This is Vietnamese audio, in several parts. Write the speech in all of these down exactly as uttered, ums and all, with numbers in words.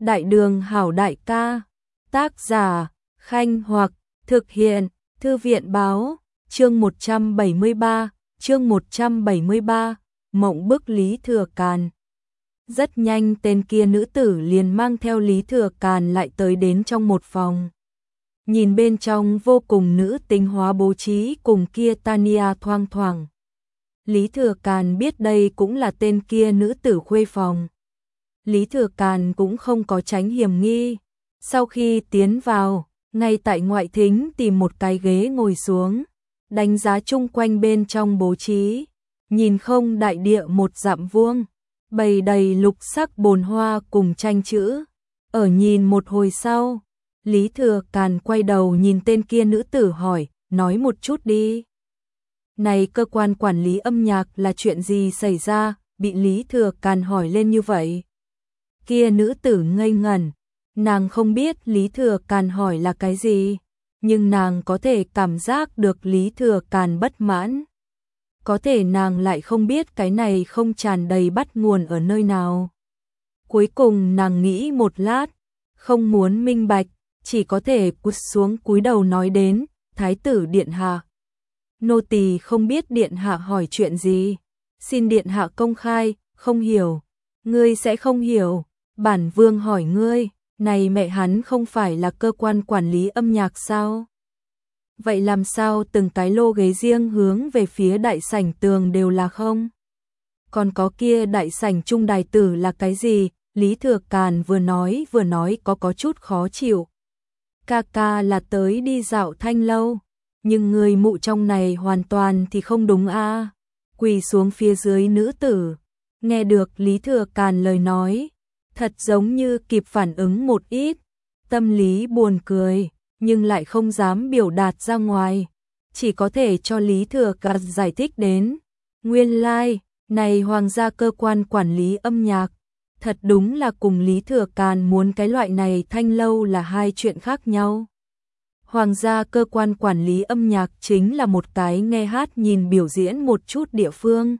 Đại đường hảo đại ca, tác giả, Khanh Hoặc, thực hiện, Thư viện báo, chương một trăm bảy mươi ba, chương một trăm bảy mươi ba, mộng bức Lý Thừa Càn. Rất nhanh tên kia nữ tử liền mang theo Lý Thừa Càn lại tới đến trong một phòng. Nhìn bên trong vô cùng nữ tính hóa bố trí cùng kia Tania thoang thoảng. Lý Thừa Càn biết đây cũng là tên kia nữ tử khuê phòng. Lý Thừa Càn cũng không có tránh hiểm nghi. Sau khi tiến vào, ngay tại ngoại thính tìm một cái ghế ngồi xuống, đánh giá chung quanh bên trong bố trí, nhìn không đại địa một dặm vuông, bày đầy lục sắc bồn hoa cùng tranh chữ. Ở nhìn một hồi sau, Lý Thừa Càn quay đầu nhìn tên kia nữ tử hỏi, nói một chút đi. Này cơ quan quản lý âm nhạc là chuyện gì xảy ra, bị Lý Thừa Càn hỏi lên như vậy. Kia nữ tử ngây ngẩn, nàng không biết Lý Thừa Càn hỏi là cái gì, nhưng nàng có thể cảm giác được Lý Thừa Càn bất mãn. Có thể nàng lại không biết cái này không tràn đầy bắt nguồn ở nơi nào. Cuối cùng nàng nghĩ một lát, không muốn minh bạch, chỉ có thể cúi xuống cúi đầu nói đến, Thái tử điện hạ. Nô tỳ không biết điện hạ hỏi chuyện gì, xin điện hạ công khai, không hiểu. Ngươi sẽ không hiểu, bản vương hỏi ngươi, này mẹ hắn không phải là cơ quan quản lý âm nhạc sao? Vậy làm sao từng cái lô ghế riêng hướng về phía đại sảnh tường đều là không? Còn có kia đại sảnh trung đài tử là cái gì? Lý Thừa Càn vừa nói vừa nói có có chút khó chịu. Ca ca là tới đi dạo thanh lâu, nhưng người mụ trong này hoàn toàn thì không đúng a. À. Quỳ xuống phía dưới nữ tử, nghe được Lý Thừa Càn lời nói, thật giống như kịp phản ứng một ít, tâm lý buồn cười, nhưng lại không dám biểu đạt ra ngoài, chỉ có thể cho Lý Thừa Càn giải thích đến. Nguyên lai, like, này hoàng gia cơ quan quản lý âm nhạc, thật đúng là cùng Lý Thừa Càn muốn cái loại này thanh lâu là hai chuyện khác nhau. Hoàng gia cơ quan quản lý âm nhạc chính là một cái nghe hát nhìn biểu diễn một chút địa phương.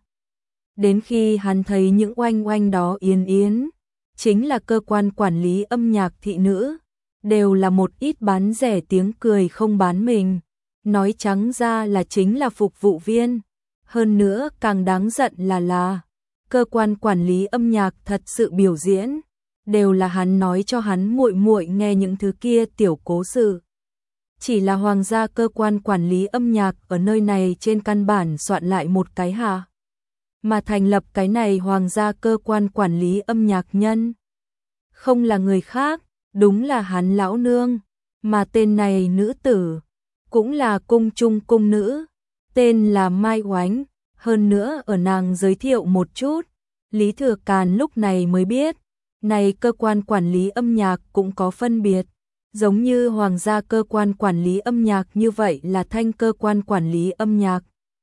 Đến khi hắn thấy những oanh oanh đó yến yến, chính là cơ quan quản lý âm nhạc thị nữ, đều là một ít bán rẻ tiếng cười không bán mình, nói trắng ra là chính là phục vụ viên. Hơn nữa càng đáng giận là là, cơ quan quản lý âm nhạc thật sự biểu diễn, đều là hắn nói cho hắn muội muội nghe những thứ kia tiểu cố sự. Chỉ là hoàng gia cơ quan quản lý âm nhạc ở nơi này trên căn bản soạn lại một cái hạ. Mà thành lập cái này hoàng gia cơ quan quản lý âm nhạc nhân. Không là người khác, đúng là hắn lão nương, mà tên này nữ tử, cũng là cung trung cung nữ, tên là Mai Oánh. Hơn nữa ở nàng giới thiệu một chút, Lý Thừa Càn lúc này mới biết, này cơ quan quản lý âm nhạc cũng có phân biệt. Giống như hoàng gia cơ quan quản lý âm nhạc như vậy là thanh cơ quan quản lý âm nhạc.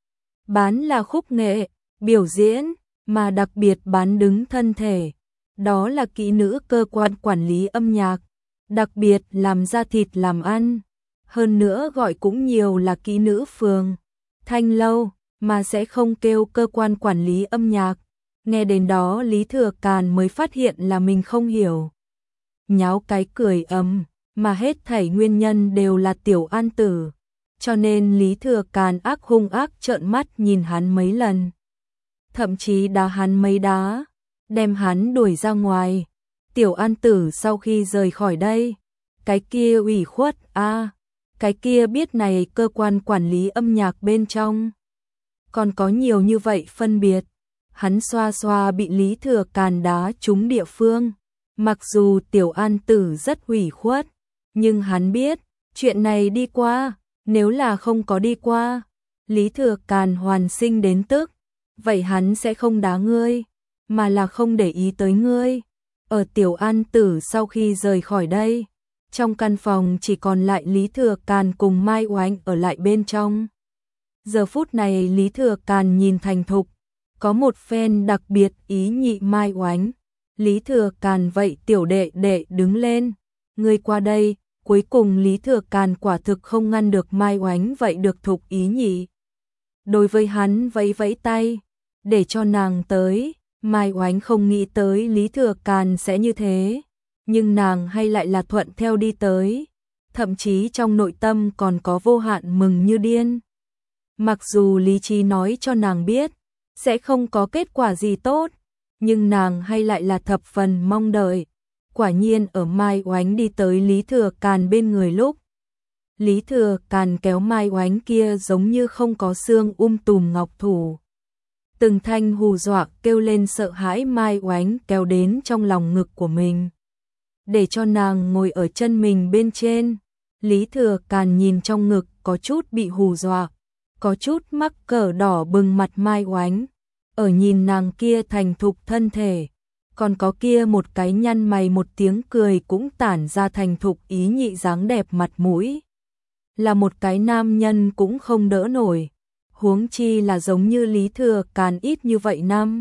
Bán là khúc nghệ, biểu diễn, mà đặc biệt bán đứng thân thể. Đó là kỹ nữ cơ quan quản lý âm nhạc, đặc biệt làm ra thịt làm ăn. Hơn nữa gọi cũng nhiều là kỹ nữ phường, thanh lâu, mà sẽ không kêu cơ quan quản lý âm nhạc. Nghe đến đó Lý Thừa Càn mới phát hiện là mình không hiểu. Nháo cái cười ầm. Mà hết thảy nguyên nhân đều là Tiểu An Tử, cho nên Lý Thừa Càn ác hung ác trợn mắt nhìn hắn mấy lần, thậm chí đá hắn mấy đá, đem hắn đuổi ra ngoài. Tiểu An Tử sau khi rời khỏi đây, cái kia ủy khuất a, à, cái kia biết này cơ quan quản lý âm nhạc bên trong còn có nhiều như vậy phân biệt, hắn xoa xoa bị Lý Thừa Càn đá trúng địa phương. Mặc dù Tiểu An Tử rất ủy khuất, nhưng hắn biết, chuyện này đi qua, nếu là không có đi qua, Lý Thừa Càn hoàn sinh đến tức, vậy hắn sẽ không đá ngươi, mà là không để ý tới ngươi. Ở Tiểu An Tử sau khi rời khỏi đây, trong căn phòng chỉ còn lại Lý Thừa Càn cùng Mai Oánh ở lại bên trong. Giờ phút này Lý Thừa Càn nhìn thành thục, có một phen đặc biệt ý nhị Mai Oánh. Lý Thừa Càn vậy tiểu đệ đệ đứng lên, ngươi qua đây. Cuối cùng Lý Thừa Càn quả thực không ngăn được Mai Oánh vậy được thục ý nhị. Đối với hắn vẫy vẫy tay, để cho nàng tới. Mai Oánh không nghĩ tới Lý Thừa Càn sẽ như thế, nhưng nàng hay lại là thuận theo đi tới, thậm chí trong nội tâm còn có vô hạn mừng như điên. Mặc dù lý trí nói cho nàng biết, sẽ không có kết quả gì tốt, nhưng nàng hay lại là thập phần mong đợi. Quả nhiên ở Mai Oánh đi tới Lý Thừa Càn bên người lúc, Lý Thừa Càn kéo Mai Oánh kia giống như không có xương um tùm ngọc thủ. Từng thanh hù dọa kêu lên sợ hãi Mai Oánh kéo đến trong lòng ngực của mình, để cho nàng ngồi ở chân mình bên trên. Lý Thừa Càn nhìn trong ngực có chút bị hù dọa, có chút mắc cỡ đỏ bừng mặt Mai Oánh, ở nhìn nàng kia thành thục thân thể, còn có kia một cái nhăn mày một tiếng cười cũng tản ra thành thục ý nhị dáng đẹp mặt mũi. Là một cái nam nhân cũng không đỡ nổi, huống chi là giống như Lý Thừa Càn ít như vậy năm.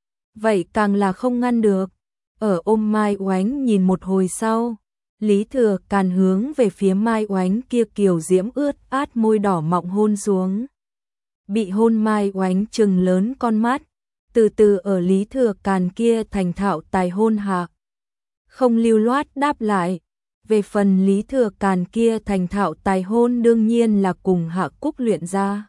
Vậy càng là không ngăn được. Ở ôm Mai Oánh nhìn một hồi sau, Lý Thừa Càn hướng về phía Mai Oánh kia kiều diễm ướt át môi đỏ mọng hôn xuống. Bị hôn Mai Oánh trừng lớn con mắt, từ từ ở Lý Thừa Càn kia thành thạo tài hôn hạ. Không lưu loát đáp lại. Về phần Lý Thừa Càn kia thành thạo tài hôn đương nhiên là cùng Hạ Cúc luyện ra.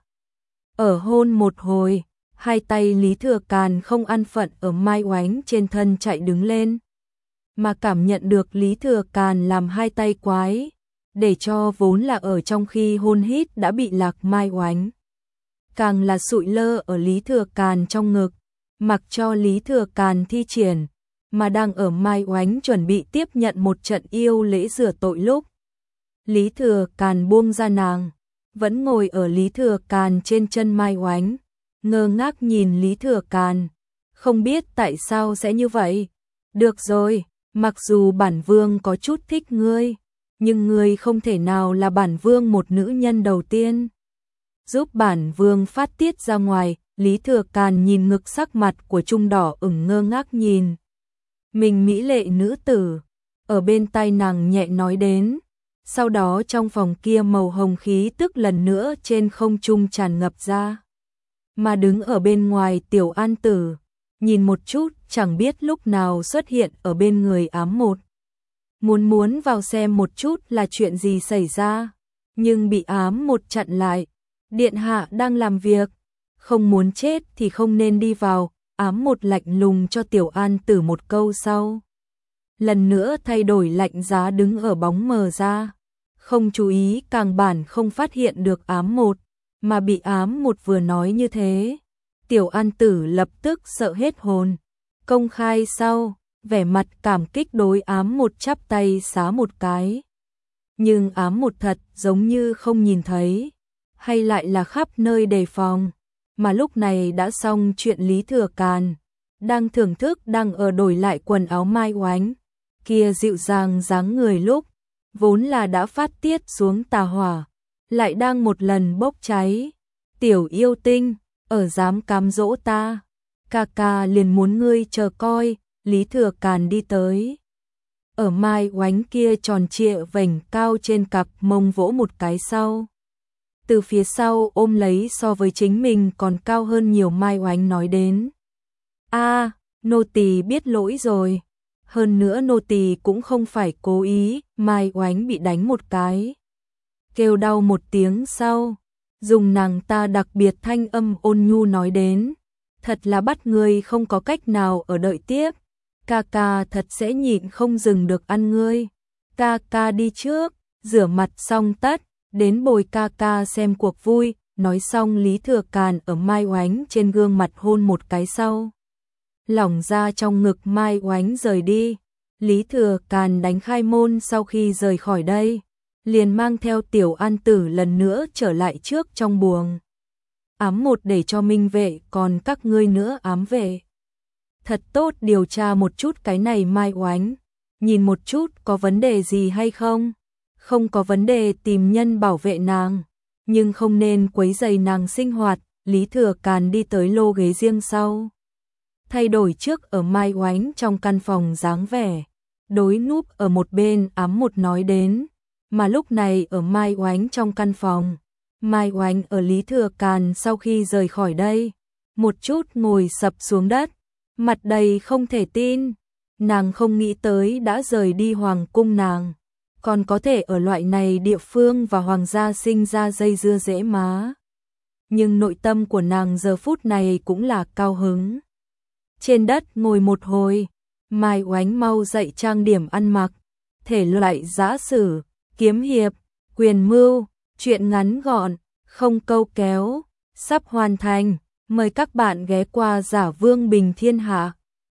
Ở hôn một hồi, hai tay Lý Thừa Càn không an phận ở Mai Oánh trên thân chạy đứng lên, mà cảm nhận được Lý Thừa Càn làm hai tay quái, để cho vốn là ở trong khi hôn hít đã bị lạc Mai Oánh, càng là sụi lơ ở Lý Thừa Càn trong ngực, mặc cho Lý Thừa Càn thi triển, mà đang ở Mai Oánh chuẩn bị tiếp nhận một trận yêu lễ rửa tội lúc. Lý Thừa Càn buông ra nàng, vẫn ngồi ở Lý Thừa Càn trên chân Mai Oánh, ngơ ngác nhìn Lý Thừa Càn, không biết tại sao sẽ như vậy. Được rồi, mặc dù bản vương có chút thích ngươi, nhưng ngươi không thể nào là bản vương một nữ nhân đầu tiên. Giúp bản vương phát tiết ra ngoài. Lý Thừa Càn nhìn ngực sắc mặt của Trung Đỏ ửng ngơ ngác nhìn mình mỹ lệ nữ tử, ở bên tai nàng nhẹ nói đến. Sau đó trong phòng kia màu hồng khí tức lần nữa trên không trung tràn ngập ra. Mà đứng ở bên ngoài Tiểu An Tử, nhìn một chút chẳng biết lúc nào xuất hiện ở bên người ám một. Muốn muốn vào xem một chút là chuyện gì xảy ra, nhưng bị ám một chặn lại. Điện hạ đang làm việc, không muốn chết thì không nên đi vào. Ám một lạnh lùng cho Tiểu An Tử một câu sau. Lần nữa thay đổi lạnh giá đứng ở bóng mờ ra. Không chú ý càng bản không phát hiện được ám một, mà bị ám một vừa nói như thế. Tiểu An Tử lập tức sợ hết hồn. Công khai sau, vẻ mặt cảm kích đối ám một chắp tay xá một cái. Nhưng ám một thật giống như không nhìn thấy, hay lại là khắp nơi đề phòng. Mà lúc này đã xong chuyện Lý Thừa Càn, đang thưởng thức đang ở đổi lại quần áo Mai Oánh, kia dịu dàng dáng người lúc, vốn là đã phát tiết xuống tà hỏa, lại đang một lần bốc cháy. Tiểu yêu tinh, ở dám cám dỗ ta, ca ca liền muốn ngươi chờ coi. Lý Thừa Càn đi tới, ở Mai Oánh kia tròn trịa vành cao trên cặp mông vỗ một cái sau. Từ phía sau ôm lấy so với chính mình còn cao hơn nhiều Mai Oánh nói đến. A, nô tỳ biết lỗi rồi. Hơn nữa nô tỳ cũng không phải cố ý. Mai Oánh bị đánh một cái, kêu đau một tiếng sau, dùng nàng ta đặc biệt thanh âm ôn nhu nói đến. Thật là bắt ngươi không có cách nào ở đợi tiếp. Ca ca thật sẽ nhịn không dừng được ăn ngươi. Ca ca đi trước, rửa mặt xong tất, đến bồi ca ca xem cuộc vui. Nói xong Lý Thừa Càn ở Mai Oánh trên gương mặt hôn một cái sau, lỏng ra trong ngực Mai Oánh rời đi. Lý Thừa Càn đánh khai môn sau khi rời khỏi đây, liền mang theo Tiểu An Tử lần nữa trở lại trước trong buồng. Ám một để cho Minh Vệ, còn các ngươi nữa ám vệ. Thật tốt điều tra một chút cái này Mai Oánh, nhìn một chút có vấn đề gì hay không. Không có vấn đề tìm nhân bảo vệ nàng, nhưng không nên quấy rầy nàng sinh hoạt. Lý Thừa Càn đi tới lô ghế riêng sau, thay đổi trước ở Mai Oánh trong căn phòng dáng vẻ, đối núp ở một bên ám một nói đến. Mà lúc này ở Mai Oánh trong căn phòng, Mai Oánh ở Lý Thừa Càn sau khi rời khỏi đây, một chút ngồi sập xuống đất, mặt đầy không thể tin. nàng không nghĩ tới đã rời đi hoàng cung nàng, còn có thể ở loại này địa phương và hoàng gia sinh ra dây dưa dễ má. Nhưng nội tâm của nàng giờ phút này cũng là cao hứng. Trên đất ngồi một hồi, Mai Oánh mau dậy trang điểm ăn mặc, thể loại giã sử, kiếm hiệp, quyền mưu, truyện ngắn gọn, không câu kéo, sắp hoàn thành, mời các bạn ghé qua Giả Vương Bình Thiên Hạ.